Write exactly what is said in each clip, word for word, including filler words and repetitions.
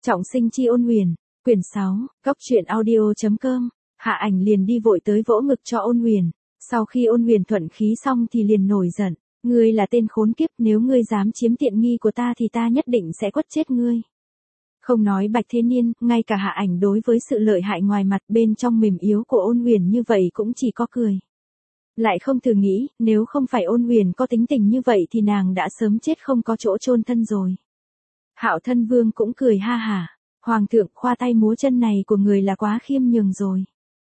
Trọng sinh chi ôn huyền, quyển sáu, góc truyện audio.com, Hạ Ảnh liền đi vội tới vỗ ngực cho ôn huyền. Sau khi ôn huyền thuận khí xong thì liền nổi giận, ngươi là tên khốn kiếp, nếu ngươi dám chiếm tiện nghi của ta thì ta nhất định sẽ quất chết ngươi. Không nói Bạch Thế Niên, ngay cả Hạ Ảnh đối với sự lợi hại ngoài mặt bên trong mềm yếu của ôn huyền như vậy cũng chỉ có cười. Lại không thử nghĩ, nếu không phải ôn huyền có tính tình như vậy thì nàng đã sớm chết không có chỗ chôn thân rồi. Hạo Thân Vương cũng cười ha hả, Hoàng thượng, khoa tay múa chân này của người là quá khiêm nhường rồi.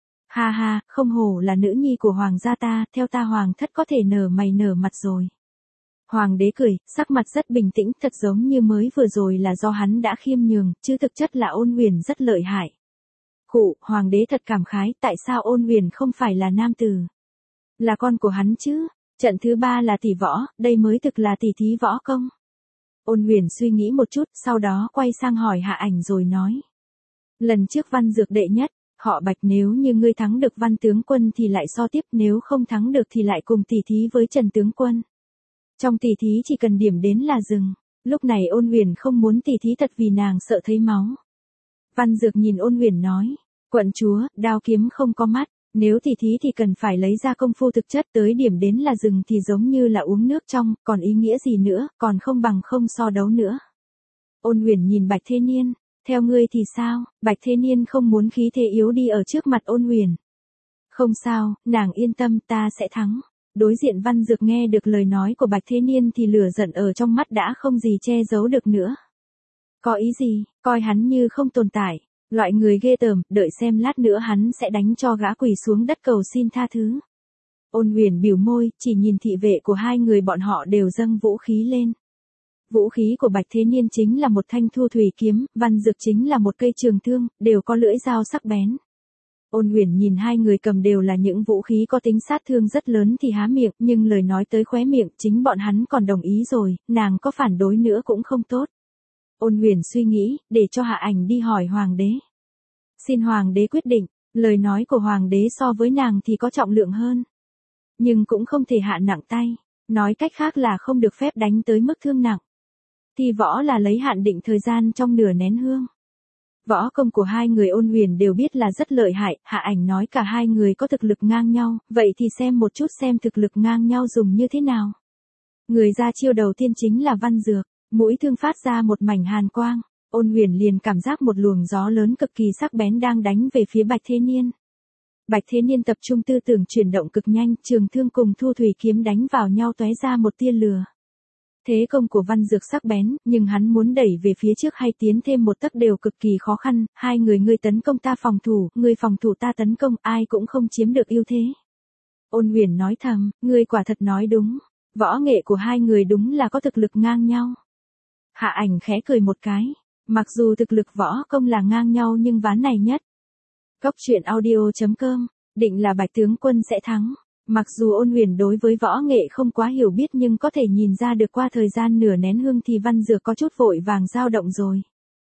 Ha ha, không hổ là nữ nhi của hoàng gia ta, theo ta hoàng thất có thể nở mày nở mặt rồi. Hoàng đế cười, sắc mặt rất bình tĩnh, thật giống như mới vừa rồi là do hắn đã khiêm nhường, chứ thực chất là ôn huyền rất lợi hại. Khụ, hoàng đế thật cảm khái, tại sao ôn huyền không phải là nam tử? Là con của hắn chứ? Trận thứ ba là tỷ võ, đây mới thực là tỷ thí võ công. Ôn huyền suy nghĩ một chút, sau đó quay sang hỏi Hạ Ảnh rồi nói. Lần trước Văn Dược đệ nhất, họ Bạch, nếu như ngươi thắng được Văn tướng quân thì lại so tiếp, nếu không thắng được thì lại cùng tỷ thí với Trần tướng quân. Trong tỷ thí chỉ cần điểm đến là dừng. Lúc này ôn huyền không muốn tỷ thí thật vì nàng sợ thấy máu. Văn Dược nhìn ôn huyền nói, quận chúa, đao kiếm không có mắt, nếu tỷ thí thì cần phải lấy ra công phu thực chất, tới điểm đến là dừng thì giống như là uống nước trong, còn ý nghĩa gì nữa, còn không bằng không so đấu nữa. Ôn huyền nhìn Bạch Thế Niên, theo ngươi thì sao? Bạch Thế Niên không muốn khí thế yếu đi ở trước mặt ôn huyền. Không sao, nàng yên tâm, ta sẽ thắng. Đối diện Văn Dược nghe được lời nói của Bạch Thế Niên thì lửa giận ở trong mắt đã không gì che giấu được nữa. Có ý gì, coi hắn như không tồn tại, loại người ghê tởm, đợi xem lát nữa hắn sẽ đánh cho gã quỳ xuống đất cầu xin tha thứ. Ôn huyền bĩu môi, chỉ nhìn thị vệ của hai người bọn họ đều dâng vũ khí lên. Vũ khí của Bạch Thế Niên chính là một thanh thu thủy kiếm, Văn Dược chính là một cây trường thương, đều có lưỡi dao sắc bén. Ôn huyền nhìn hai người cầm đều là những vũ khí có tính sát thương rất lớn thì há miệng, nhưng lời nói tới khóe miệng, chính bọn hắn còn đồng ý rồi, nàng có phản đối nữa cũng không tốt. Ôn huyền suy nghĩ, để cho Hạ Ảnh đi hỏi hoàng đế. Xin hoàng đế quyết định, lời nói của hoàng đế so với nàng thì có trọng lượng hơn. Nhưng cũng không thể hạ nặng tay, nói cách khác là không được phép đánh tới mức thương nặng. Thi võ là lấy hạn định thời gian trong nửa nén hương. Võ công của hai người ôn huyền đều biết là rất lợi hại, Hạ Ảnh nói cả hai người có thực lực ngang nhau, vậy thì xem một chút xem thực lực ngang nhau dùng như thế nào. Người ra chiêu đầu tiên chính là Văn Dược, mũi thương phát ra một mảnh hàn quang, ôn huyền liền cảm giác một luồng gió lớn cực kỳ sắc bén đang đánh về phía Bạch Thế Niên. Bạch Thế Niên tập trung tư tưởng chuyển động cực nhanh, trường thương cùng thu thủy kiếm đánh vào nhau tóe ra một tia lửa. Thế công của Văn Dược sắc bén, nhưng hắn muốn đẩy về phía trước hay tiến thêm một tấc đều cực kỳ khó khăn, hai người ngươi tấn công ta phòng thủ, ngươi phòng thủ ta tấn công, ai cũng không chiếm được ưu thế. Ôn huyền nói thầm, ngươi quả thật nói đúng, võ nghệ của hai người đúng là có thực lực ngang nhau. Hạ Ảnh khẽ cười một cái, mặc dù thực lực võ công là ngang nhau nhưng ván này nhất. Góc truyện audio.com, định là Bạch tướng quân sẽ thắng. Mặc dù ôn huyền đối với võ nghệ không quá hiểu biết nhưng có thể nhìn ra được qua thời gian nửa nén hương thì Văn Dược có chút vội vàng dao động rồi.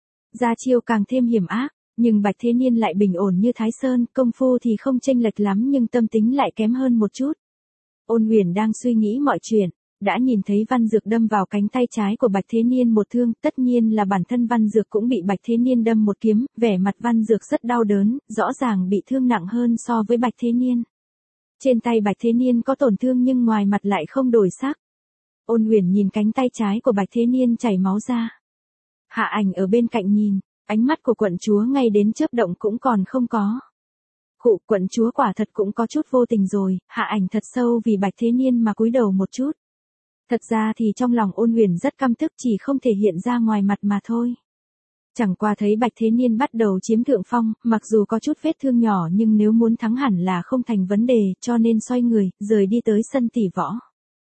Ra chiêu càng thêm hiểm ác, nhưng Bạch Thế Niên lại bình ổn như Thái Sơn, công phu thì không chênh lệch lắm nhưng tâm tính lại kém hơn một chút. Ôn huyền đang suy nghĩ mọi chuyện, đã nhìn thấy Văn Dược đâm vào cánh tay trái của Bạch Thế Niên một thương, tất nhiên là bản thân Văn Dược cũng bị Bạch Thế Niên đâm một kiếm, vẻ mặt Văn Dược rất đau đớn, rõ ràng bị thương nặng hơn so với Bạch Thế Niên. Trên tay Bạch Thế Niên có tổn thương nhưng ngoài mặt lại không đổi sắc. Ôn huyền nhìn cánh tay trái của Bạch Thế Niên chảy máu ra. Hạ Ảnh ở bên cạnh nhìn, ánh mắt của quận chúa ngay đến chớp động cũng còn không có. Khụ, quận chúa quả thật cũng có chút vô tình rồi, Hạ Ảnh thật sâu vì Bạch Thế Niên mà cúi đầu một chút. Thật ra thì trong lòng ôn huyền rất căm tức, chỉ không thể hiện ra ngoài mặt mà thôi. Chẳng qua thấy Bạch Thế Niên bắt đầu chiếm thượng phong, mặc dù có chút vết thương nhỏ nhưng nếu muốn thắng hẳn là không thành vấn đề, cho nên xoay người, rời đi tới sân tỷ võ.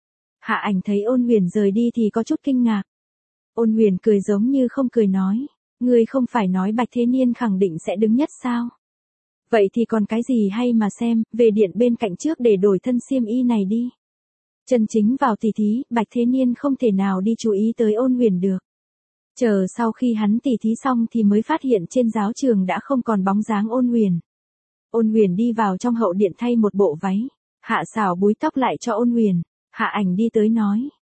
Hạ Ảnh thấy ôn huyền rời đi thì có chút kinh ngạc. Ôn huyền cười giống như không cười nói, ngươi không phải nói Bạch Thế Niên khẳng định sẽ đứng nhất sao? Vậy thì còn cái gì hay mà xem, về điện bên cạnh trước để đổi thân xiêm y này đi. Chân chính vào tỷ thí, Bạch Thế Niên không thể nào đi chú ý tới ôn huyền được. Chờ sau khi hắn tỉ thí xong thì mới phát hiện trên giáo trường đã không còn bóng dáng ôn huyền. Ôn huyền đi vào trong hậu điện thay một bộ váy, hạ xảo búi tóc lại cho ôn huyền. Hạ Ảnh đi tới nói,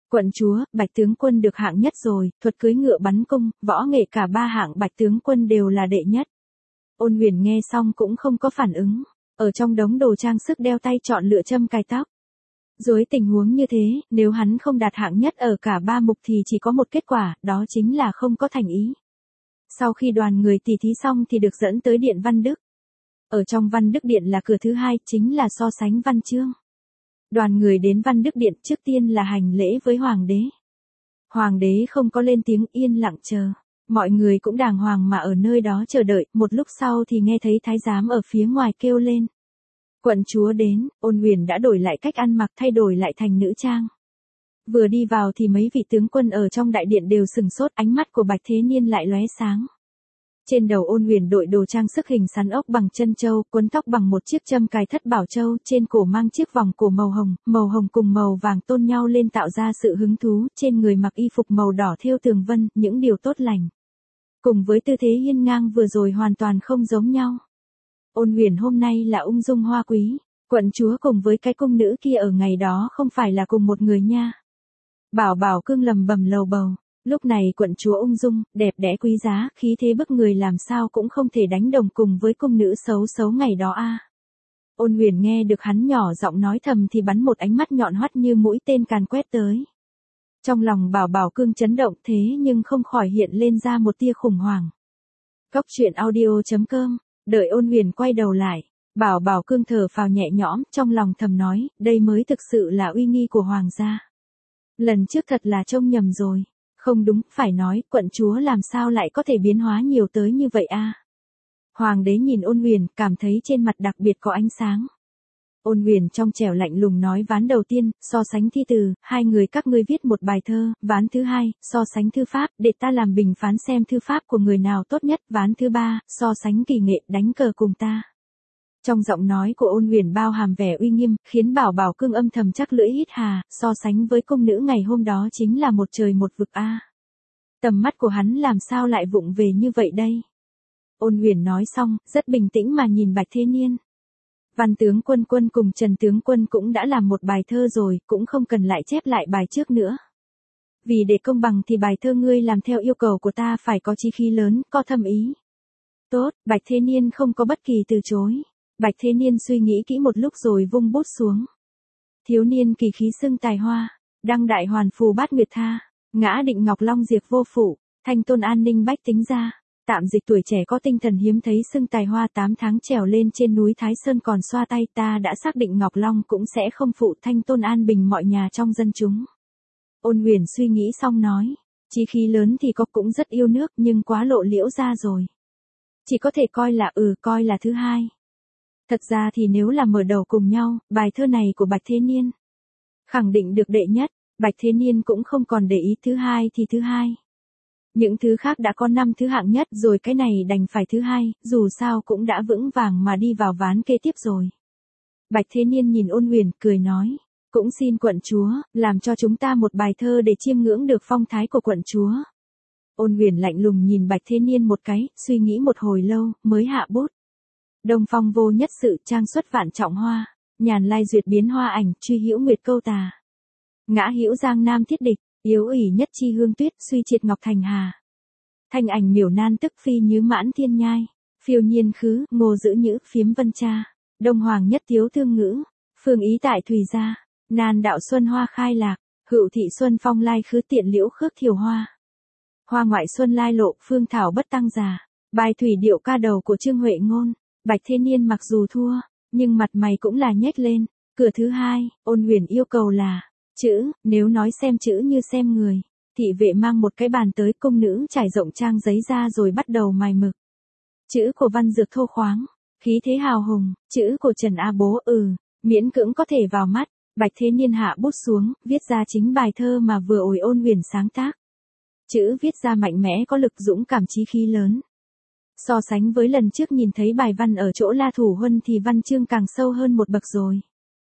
Quận chúa, Bạch tướng quân được hạng nhất rồi, thuật cưỡi ngựa bắn cung, võ nghệ cả ba hạng Bạch tướng quân đều là đệ nhất. Ôn Huyền nghe xong cũng không có phản ứng, ở trong đống đồ trang sức đeo tay chọn lựa châm cài tóc. Dưới tình huống như thế, nếu hắn không đạt hạng nhất ở cả ba mục thì chỉ có một kết quả, đó chính là không có thành ý. Sau khi đoàn người tỉ thí xong thì được dẫn tới Điện Văn Đức. Ở trong Văn Đức Điện là cửa thứ hai, chính là so sánh văn chương. Đoàn người đến Văn Đức Điện trước tiên là hành lễ với Hoàng đế. Hoàng đế không có lên tiếng, yên lặng chờ. Mọi người cũng đàng hoàng mà ở nơi đó chờ đợi, một lúc sau thì nghe thấy thái giám ở phía ngoài kêu lên. Quận chúa đến, Ôn Huyền đã đổi lại cách ăn mặc, thay đổi lại thành nữ trang. Vừa đi vào thì mấy vị tướng quân ở trong đại điện đều sừng sốt, ánh mắt của Bạch Thế Niên lại lóe sáng. Trên đầu Ôn Huyền đội đồ trang sức hình sắn ốc bằng chân châu, quấn tóc bằng một chiếc châm cài thất bảo châu, trên cổ mang chiếc vòng cổ màu hồng, màu hồng cùng màu vàng tôn nhau lên tạo ra sự hứng thú, trên người mặc y phục màu đỏ thêu tường vân, những điều tốt lành. Cùng với tư thế hiên ngang vừa rồi hoàn toàn không giống nhau. Ôn Huyền hôm nay là ung dung hoa quý, quận chúa cùng với cái cung nữ kia ở ngày đó không phải là cùng một người nha. Bảo Bảo Cương lầm bầm lầu bầu, lúc này quận chúa ung dung, đẹp đẽ quý giá, khí thế bức người làm sao cũng không thể đánh đồng cùng với cung nữ xấu xấu ngày đó a. Ôn Huyền nghe được hắn nhỏ giọng nói thầm thì bắn một ánh mắt nhọn hoắt như mũi tên càn quét tới. Trong lòng Bảo Bảo Cương chấn động thế nhưng không khỏi hiện lên ra một tia khủng hoảng. Cốc truyện audio chấm com, đợi Ôn Huyền quay đầu lại, Bảo Bảo Cương thở phào nhẹ nhõm, trong lòng thầm nói, đây mới thực sự là uy nghi của hoàng gia. Lần trước thật là trông nhầm rồi, không đúng, phải nói, quận chúa làm sao lại có thể biến hóa nhiều tới như vậy a? Hoàng đế nhìn Ôn Huyền, cảm thấy trên mặt đặc biệt có ánh sáng. Ôn Huyền trong trẻo lạnh lùng nói ván đầu tiên, so sánh thi từ, hai người các ngươi viết một bài thơ, ván thứ hai, so sánh thư pháp, để ta làm bình phán xem thư pháp của người nào tốt nhất, ván thứ ba, so sánh kỳ nghệ, đánh cờ cùng ta. Trong giọng nói của Ôn Huyền bao hàm vẻ uy nghiêm, khiến Bảo Bảo Cương âm thầm chắc lưỡi hít hà, so sánh với cung nữ ngày hôm đó chính là một trời một vực a. Tầm mắt của hắn làm sao lại vụng về như vậy đây? Ôn Huyền nói xong, rất bình tĩnh mà nhìn Bạch Thế Niên. Văn tướng quân quân cùng Trần tướng quân cũng đã làm một bài thơ rồi, cũng không cần lại chép lại bài trước nữa. Vì để công bằng thì bài thơ ngươi làm theo yêu cầu của ta phải có chí khí lớn, có thâm ý. Tốt, Bạch Thế Niên không có bất kỳ từ chối. Bạch Thế Niên suy nghĩ kỹ một lúc rồi vung bút xuống. Thiếu niên kỳ khí xưng tài hoa, đăng đại hoàn phù bát nguyệt tha, ngã định ngọc long diệt vô phụ, thanh tôn an ninh bách tính gia. Tạm dịch tuổi trẻ có tinh thần hiếm thấy xưng tài hoa tám tháng trèo lên trên núi Thái Sơn còn xoa tay, ta đã xác định Ngọc Long cũng sẽ không phụ thanh tôn an bình mọi nhà trong dân chúng. Ôn Huyền suy nghĩ xong nói, chí khí lớn thì có cũng rất yêu nước nhưng quá lộ liễu ra rồi. Chỉ có thể coi là ừ coi là thứ hai. Thật ra thì nếu là mở đầu cùng nhau, bài thơ này của Bạch Thế Niên khẳng định được đệ nhất, Bạch Thế Niên cũng không còn để ý thứ hai thì thứ hai. Những thứ khác đã có năm thứ hạng nhất rồi, cái này đành phải thứ hai, dù sao cũng đã vững vàng mà đi vào ván kế tiếp rồi. Bạch Thế Niên nhìn Ôn Huyền, cười nói, cũng xin quận chúa, làm cho chúng ta một bài thơ để chiêm ngưỡng được phong thái của quận chúa. Ôn Huyền lạnh lùng nhìn Bạch Thế Niên một cái, suy nghĩ một hồi lâu, mới hạ bút. Đông phong vô nhất sự, trang xuất vạn trọng hoa, nhàn lai duyệt biến hoa ảnh, truy hữu nguyệt câu tà. Ngã hữu giang nam thiết địch, yếu ủy nhất chi hương tuyết, suy triệt ngọc thành hà. Thanh ảnh miểu nan tức phi như mãn thiên nhai, phiêu nhiên khứ, ngô giữ nhữ, phiếm vân cha. Đông hoàng nhất thiếu thương ngữ, phương ý tại thùy gia. Nan đạo xuân hoa khai lạc, hữu thị xuân phong lai khứ tiện liễu khước thiều hoa. Hoa ngoại xuân lai lộ, phương thảo bất tăng già. Bài thủy điệu ca đầu của Trương Huệ Ngôn. Bạch Thế Niên mặc dù thua, nhưng mặt mày cũng là nhếch lên. Cửa thứ hai, Ôn Huyền yêu cầu là chữ, nếu nói xem chữ như xem người, thị vệ mang một cái bàn tới, cung nữ trải rộng trang giấy ra rồi bắt đầu mài mực. Chữ của Văn Dược thô khoáng, khí thế hào hùng, chữ của Trần A Bố ừ, miễn cưỡng có thể vào mắt. Bạch Thế Niên hạ bút xuống, viết ra chính bài thơ mà vừa ổi Ôn Huyền sáng tác. Chữ viết ra mạnh mẽ có lực, dũng cảm chí khí lớn. So sánh với lần trước nhìn thấy bài văn ở chỗ La Thủ Huân thì văn chương càng sâu hơn một bậc rồi.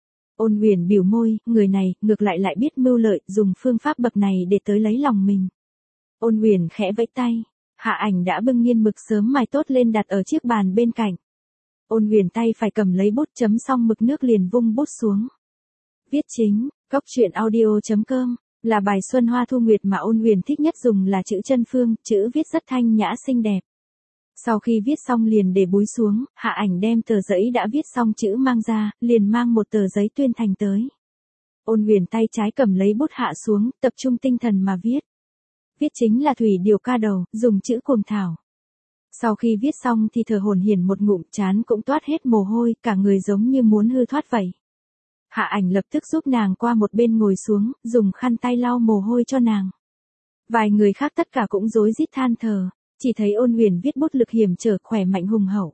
Ôn Huyền biểu môi, người này, ngược lại lại biết mưu lợi, dùng phương pháp bậc này để tới lấy lòng mình. Ôn Huyền khẽ vẫy tay, Hạ Ảnh đã bưng nghiên mực sớm mài tốt lên đặt ở chiếc bàn bên cạnh. Ôn Huyền tay phải cầm lấy bút, chấm xong mực nước liền vung bút xuống. Viết chính, cốc truyện audio chấm com Là bài Xuân Hoa Thu Nguyệt mà Ôn Huyền thích nhất dùng là chữ chân phương, chữ viết rất thanh nhã xinh đẹp. Sau khi viết xong liền để búi xuống, Hạ Ảnh đem tờ giấy đã viết xong chữ mang ra, liền mang một tờ giấy tuyên thành tới. Ôn Huyền tay trái cầm lấy bút hạ xuống, tập trung tinh thần mà viết. Viết chính là Thủy Điều ca đầu, dùng chữ cuồng thảo. Sau khi viết xong thì thở hổn hển một ngụm, trán cũng toát hết mồ hôi, cả người giống như muốn hư thoát vậy. Hạ Ảnh lập tức giúp nàng qua một bên ngồi xuống, dùng khăn tay lau mồ hôi cho nàng. Vài người khác tất cả cũng rối rít than thở, chỉ thấy Ôn Huyền viết bút lực hiểm trở, khỏe mạnh hùng hậu.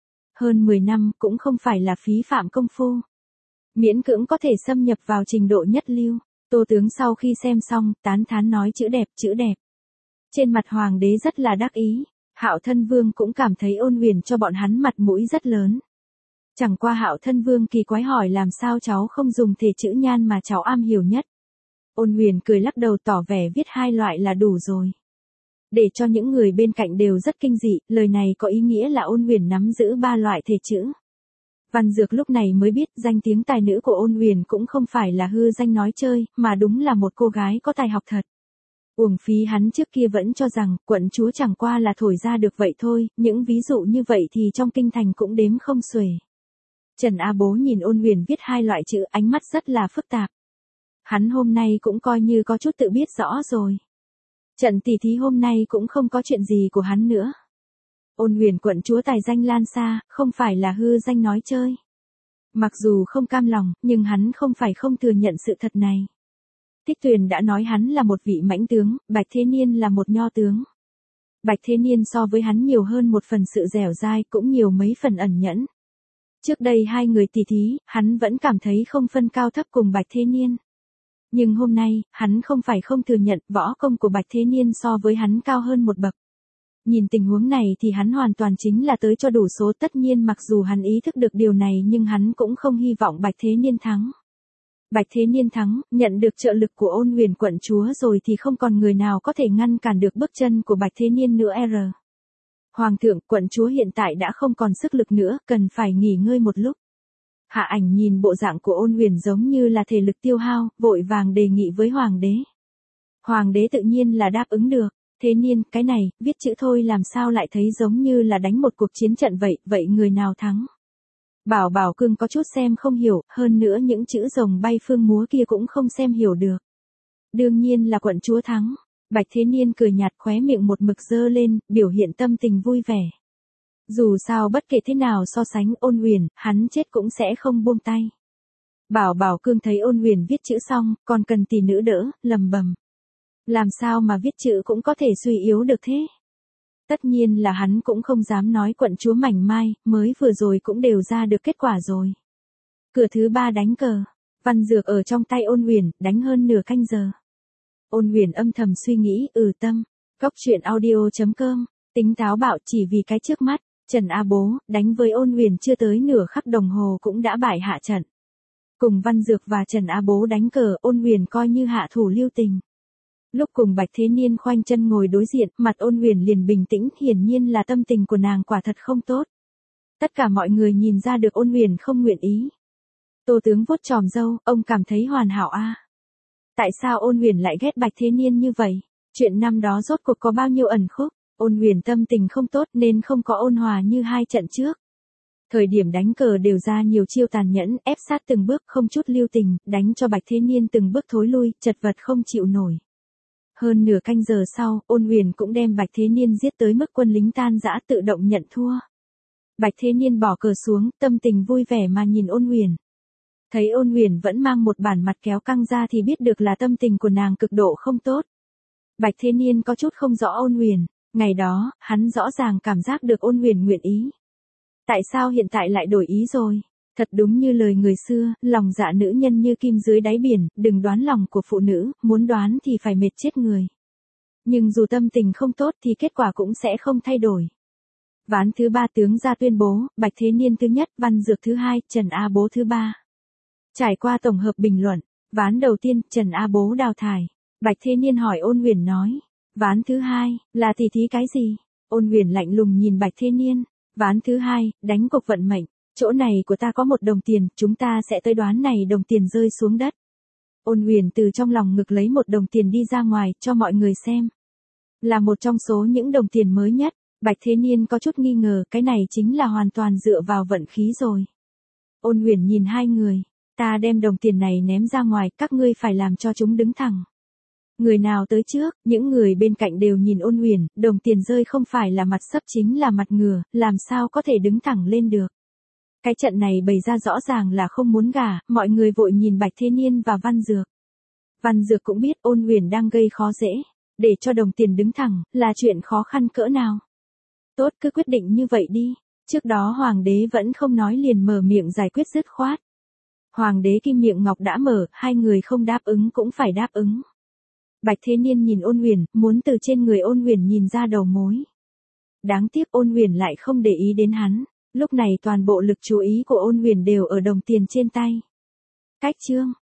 Hơn mười năm cũng không phải là phí phạm công phu. Miễn cưỡng có thể xâm nhập vào trình độ nhất lưu. Tô tướng sau khi xem xong, tán thán nói chữ đẹp, chữ đẹp. Trên mặt hoàng đế rất là đắc ý. Hạo Thân Vương cũng cảm thấy Ôn Huyền cho bọn hắn mặt mũi rất lớn. Chẳng qua Hạo Thân Vương kỳ quái hỏi làm sao cháu không dùng thể chữ nhan mà cháu am hiểu nhất. Ôn Huyền cười lắc đầu tỏ vẻ viết hai loại là đủ rồi. Để cho những người bên cạnh đều rất kinh dị, lời này có ý nghĩa là Ôn Huyền nắm giữ ba loại thể chữ. Văn Dược lúc này mới biết danh tiếng tài nữ của Ôn Huyền cũng không phải là hư danh nói chơi, mà đúng là một cô gái có tài học thật. Uổng phí hắn trước kia vẫn cho rằng quận chúa chẳng qua là thổi ra được vậy thôi, những ví dụ như vậy thì trong kinh thành cũng đếm không xuể. Trần A Bố nhìn Ôn Huyền viết hai loại chữ, ánh mắt rất là phức tạp. Hắn hôm nay cũng coi như có chút tự biết rõ rồi. Trận tỷ thí hôm nay cũng không có chuyện gì của hắn nữa. Ôn Huyền quận chúa tài danh lan xa, không phải là hư danh nói chơi. Mặc dù không cam lòng, nhưng hắn không phải không thừa nhận sự thật này. Tích Tuyền đã nói hắn là một vị mãnh tướng, Bạch Thế Niên là một nho tướng. Bạch Thế Niên so với hắn nhiều hơn một phần sự dẻo dai, cũng nhiều mấy phần ẩn nhẫn. Trước đây hai người tỷ thí, hắn vẫn cảm thấy không phân cao thấp cùng Bạch Thế Niên. Nhưng hôm nay, hắn không phải không thừa nhận võ công của Bạch Thế Niên so với hắn cao hơn một bậc. Nhìn tình huống này thì hắn hoàn toàn chính là tới cho đủ số, tất nhiên mặc dù hắn ý thức được điều này nhưng hắn cũng không hy vọng Bạch Thế Niên thắng. Bạch Thế Niên thắng, nhận được trợ lực của Ôn Huyền quận chúa rồi thì không còn người nào có thể ngăn cản được bước chân của Bạch Thế Niên nữa. R. Hoàng thượng, quận chúa hiện tại đã không còn sức lực nữa, cần phải nghỉ ngơi một lúc. Hạ Ảnh nhìn bộ dạng của Ôn Huyền giống như là thể lực tiêu hao, vội vàng đề nghị với hoàng đế. Hoàng đế tự nhiên là đáp ứng được. Thế Niên, cái này, viết chữ thôi làm sao lại thấy giống như là đánh một cuộc chiến trận vậy, vậy người nào thắng? Bảo Bảo Cương có chút xem không hiểu, hơn nữa những chữ rồng bay phương múa kia cũng không xem hiểu được. Đương nhiên là quận chúa thắng. Bạch Thế Niên cười nhạt, khóe miệng một mực dơ lên, biểu hiện tâm tình vui vẻ. Dù sao bất kể thế nào so sánh Ôn Huyền, hắn chết cũng sẽ không buông tay. Bảo Bảo Cương thấy Ôn Huyền viết chữ xong, còn cần tỷ nữ đỡ, lầm bầm. Làm sao mà viết chữ cũng có thể suy yếu được thế? Tất nhiên là hắn cũng không dám nói quận chúa mảnh mai, mới vừa rồi cũng đều ra được kết quả rồi. Cửa thứ ba đánh cờ, Văn Dược ở trong tay Ôn Huyền, đánh hơn nửa canh giờ. Ôn Huyền âm thầm suy nghĩ, ừ tâm, góc truyện audio chấm com, tính táo bạo chỉ vì cái trước mắt, Trần A Bố, đánh với Ôn Huyền chưa tới nửa khắc đồng hồ cũng đã bại hạ trận. Cùng Văn Dược và Trần A Bố đánh cờ, Ôn Huyền coi như hạ thủ lưu tình. Lúc cùng Bạch Thế Niên khoanh chân ngồi đối diện, mặt Ôn Huyền liền bình tĩnh, hiển nhiên là tâm tình của nàng quả thật không tốt. Tất cả mọi người nhìn ra được Ôn Huyền không nguyện ý. Tô tướng vuốt chòm râu, ông cảm thấy hoàn hảo a. À? Tại sao Ôn Huyền lại ghét Bạch Thế Niên như vậy? Chuyện năm đó rốt cuộc có bao nhiêu ẩn khúc? Ôn Huyền tâm tình không tốt nên không có ôn hòa như hai trận trước. Thời điểm đánh cờ đều ra nhiều chiêu tàn nhẫn, ép sát từng bước không chút lưu tình, đánh cho Bạch Thế Niên từng bước thối lui, chật vật không chịu nổi. Hơn nửa canh giờ sau, Ôn Huyền cũng đem Bạch Thế Niên giết tới mức quân lính tan rã tự động nhận thua. Bạch Thế Niên bỏ cờ xuống, tâm tình vui vẻ mà nhìn Ôn Huyền. Thấy Ôn Huyền vẫn mang một bản mặt kéo căng ra thì biết được là tâm tình của nàng cực độ không tốt. Bạch Thế Niên có chút không rõ Ôn Huyền, ngày đó, hắn rõ ràng cảm giác được Ôn Huyền nguyện ý. Tại sao hiện tại lại đổi ý rồi? Thật đúng như lời người xưa, lòng dạ nữ nhân như kim dưới đáy biển, đừng đoán lòng của phụ nữ, muốn đoán thì phải mệt chết người. Nhưng dù tâm tình không tốt thì kết quả cũng sẽ không thay đổi. Ván thứ ba tướng ra tuyên bố, Bạch Thế Niên thứ nhất, Văn Dược thứ hai, Trần A Bố thứ ba. Trải qua tổng hợp bình luận, ván đầu tiên, Trần A Bố đào thải. Bạch Thế Niên hỏi Ôn Huyền nói, ván thứ hai, là tỷ thí cái gì? Ôn Huyền lạnh lùng nhìn Bạch Thế Niên, ván thứ hai, đánh cuộc vận mệnh. Chỗ này của ta có một đồng tiền, chúng ta sẽ tới đoán này đồng tiền rơi xuống đất. Ôn Huyền từ trong lòng ngực lấy một đồng tiền đi ra ngoài, cho mọi người xem. Là một trong số những đồng tiền mới nhất, Bạch Thế Niên có chút nghi ngờ, cái này chính là hoàn toàn dựa vào vận khí rồi. Ôn Huyền nhìn hai người, ta đem đồng tiền này ném ra ngoài, các ngươi phải làm cho chúng đứng thẳng. Người nào tới trước, những người bên cạnh đều nhìn Ôn Huyền, đồng tiền rơi không phải là mặt sấp chính là mặt ngửa, làm sao có thể đứng thẳng lên được. Cái trận này bày ra rõ ràng là không muốn gả, mọi người vội nhìn Bạch Thế Niên và Văn Dược. Văn Dược cũng biết Ôn Huyền đang gây khó dễ, để cho đồng tiền đứng thẳng, là chuyện khó khăn cỡ nào. Tốt, cứ quyết định như vậy đi. Trước đó Hoàng đế vẫn không nói liền mở miệng giải quyết dứt khoát. Hoàng đế Kim miệng ngọc đã mở, hai người không đáp ứng cũng phải đáp ứng. Bạch Thế Niên nhìn Ôn Huyền, muốn từ trên người Ôn Huyền nhìn ra đầu mối. Đáng tiếc Ôn Huyền lại không để ý đến hắn, lúc này toàn bộ lực chú ý của Ôn Huyền đều ở đồng tiền trên tay. Cách chương